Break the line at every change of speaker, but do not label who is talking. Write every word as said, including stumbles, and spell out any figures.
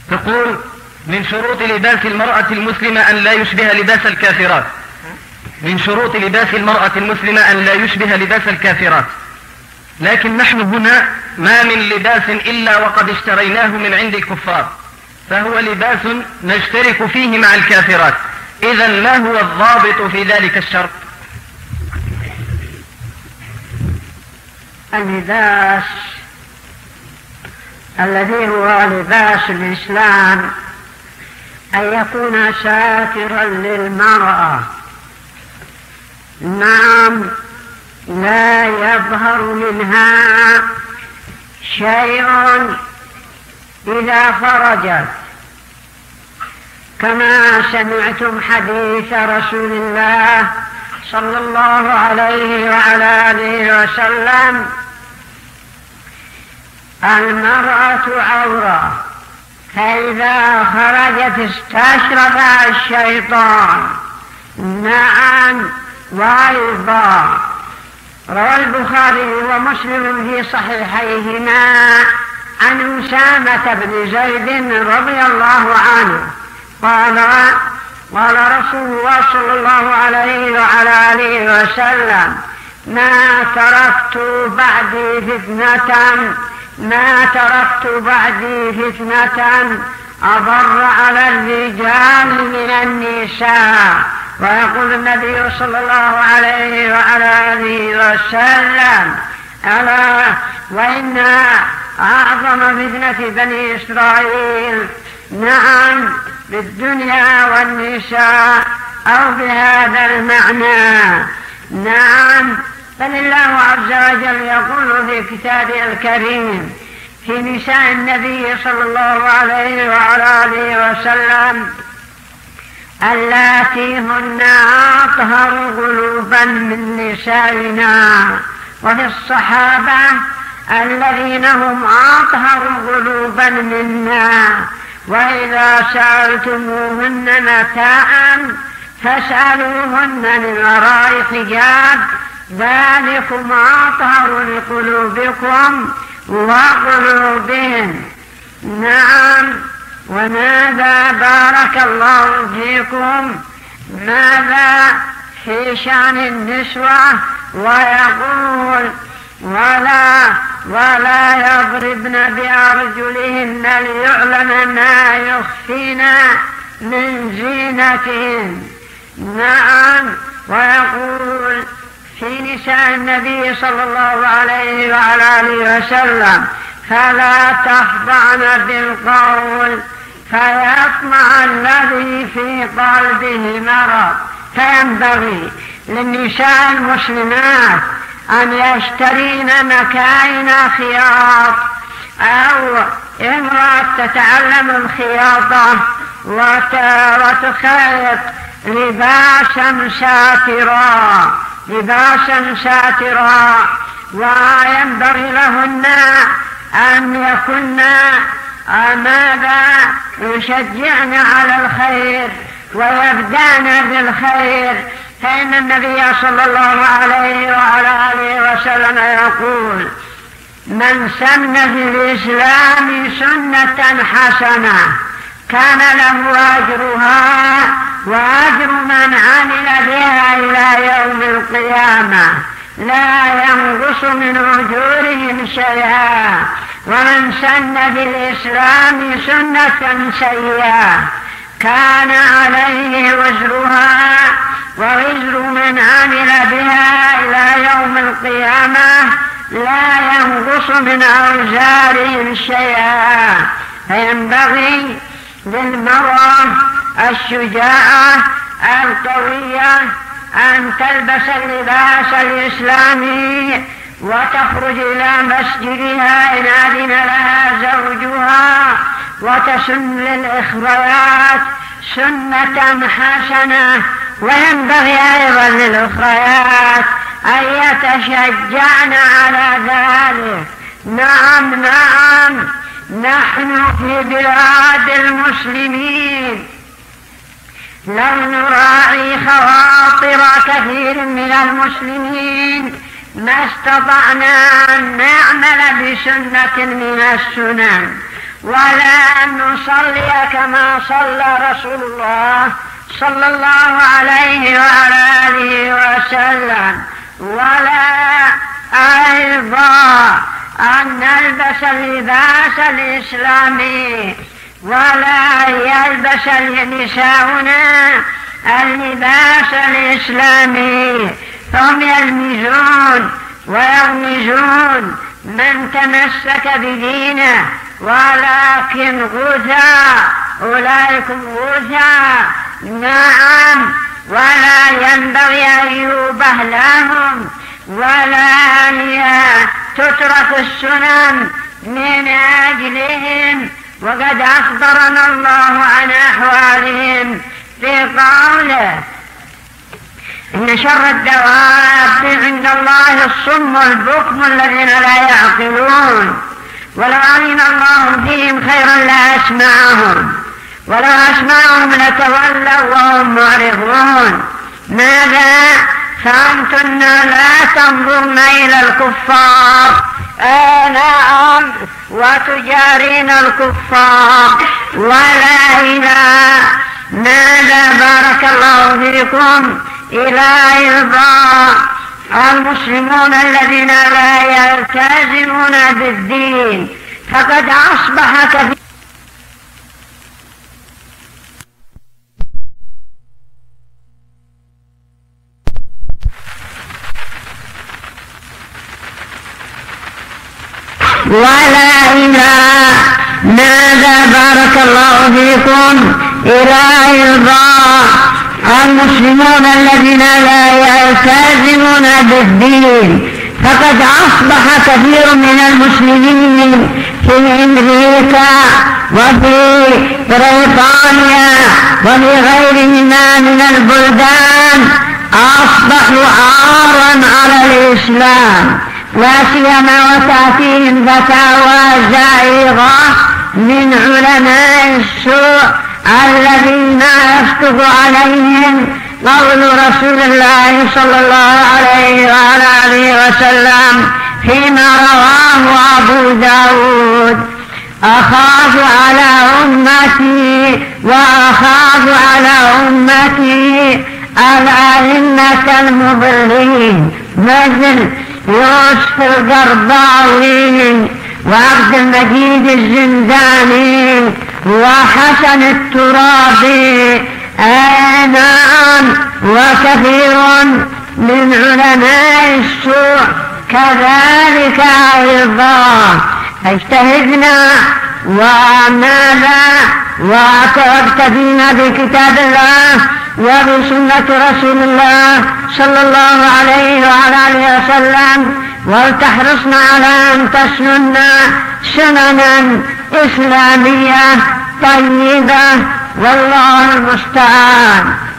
تقول: من شروط لباس المرأة المسلمة أن لا يشبه لباس الكافرات. من شروط لباس المرأة المسلمة أن لا يشبه لباس الكافرات، لكن نحن هنا ما من لباس إلا وقد اشتريناه من عند الكفار، فهو لباس نشترك فيه مع الكافرات. إذن ما هو الضابط في ذلك الشرط؟
اللباس الذي هو لباس الإسلام أن يكون ساترا للمرأة، نعم، لا يظهر منها شيء إذا خرجت، كما سمعتم حديث رسول الله صلى الله عليه وعلى آله وسلم: المرأة عورة، فإذا خرجت استشرفها الشيطان. نعم. وأيضا روى البخاري ومسلم في صحيحيهما عن أسامة بن زيد رضي الله عنه قال: قال رسول الله صلى الله عليه وعلى آله وسلم: ما تركت بعدي فتنة ما تركت بعدي فتنة أضر على الرجال من النساء. ويقول النبي صلى الله عليه وعلى آله وسلم: ألا وإن أعظم فتنة بني إسرائيل، نعم، بالدنيا والنساء، أو بهذا المعنى. نعم. بل الله عز وجل يقول في كتابه الكريم في نساء النبي صلى الله عليه وعلى آله وسلم: اللاتي هن أطهر قلوبا من نسائنا. وفي الصحابة: الذين هم أطهر قلوبا منا. وإذا سألتموهن متاعا فاسألوهن من وراء حجاب، ذلكم أطهر لقلوبكم وقلوبهم. نعم. وماذا بارك الله فيكم ماذا في شأن النسوة؟ ويقول: ولا ولا يضربن بأرجلهن ليعلم ما يخفين من زينتهن. نعم. ويقول في نساء النبي صلى الله عليه وعلى آله وسلم: فلا تخضعن بالقول فيطمع الذي في قلبه مرض. فينبغي للنساء المسلمات أن يشترين مكاين خياط، أو امرأة تتعلم الخياطة وتخيط لباسا ساترا لباسا ساترا وينبغي لهن أن يكن ماذا يشجعن على الخير ويبدأن بالخير. فإن النبي صلى الله عليه وعلى آله وسلم يقول: من سن في الإسلام سنة حسنة كان له أجرها وأجر من عمل بها إلى يوم القيامة، لا ينقص من أجورهم شيئا. ومن سن في الإسلام سنة سيئة كان عليه وزرها ووزر من عمل بها إلى يوم القيامة، لا ينقص من أوزارهم شيئا. فينبغي للمرأة الشجاعة القوية أن تلبس اللباس الإسلامي وتخرج إلى مسجدها إن أذن لها زوجها، وتسن للأخريات سنة حسنة. وينبغي أيضا للأخريات أن يتشجعن على ذلك. نعم نعم. نحن في بلاد المسلمين لو نراعي خواطر كثير من المسلمين ما استطعنا أن نعمل بسنة من السنن. ولا أن نصلي كما صلى رسول الله صلى الله عليه وعلى آله وسلم، ولا أيضا أن نلبس اللباس الإسلامي، ولا يلبس نساؤنا اللباس الإسلامي. هم يلمزون ويغمزون من تمسك بدينه، ولكن غثاء، أولئك غثاء. نعم، ولا ينبغي أن يوبه لهم، ولا تترك السنن من أجلهم. وقد أخبرنا الله عن أحوالهم في قوله: إن شر الدواب عند الله الصم البكم الذين لا يعقلون، ولو علم الله فيهم خيرا لأسمعهم، ولو أسمعهم لتولوا وهم معرضون. ماذا؟ فأنتن لا تنظرن إلى الكفار، آه نعم، وتجارين الكفار، ولا إلى ماذا بارك الله فيكم إلى إرضاء المسلمون الذين لا يلتزمون بالدين، فقد أصبح كثير ولا إلى ماذا بارك الله فيكم إلى إرضاء المسلمون الذين لا يلتزمون بالدين، فقد أصبح كثير من المسلمين في أمريكا وفي بريطانيا وفي غيرهما من البلدان أصبحوا عارا على الإسلام، لا سيما وتأتيهم فتاوى زائغة من علماء السوء الذين يفتق عليهم قول رسول الله صلى الله عليه وعلى آله وسلم فيما رواه أبو داود: أخاف على أمتي وأخاف على أمتي الأئمة المضلين، مثل يوسف القرضاوي وعبد المجيد الزنداني وحسن الترابي، نعم، وكثير من علماء السوء كذلك أيضا. اجتهدنا وماذا واقتدينا بكتاب الله وبسنة رسول الله صلى الله عليه وعلى آله وسلم، ولتحرصنا على أن تسننا سننا إسلامية طيبة، والله المستعان.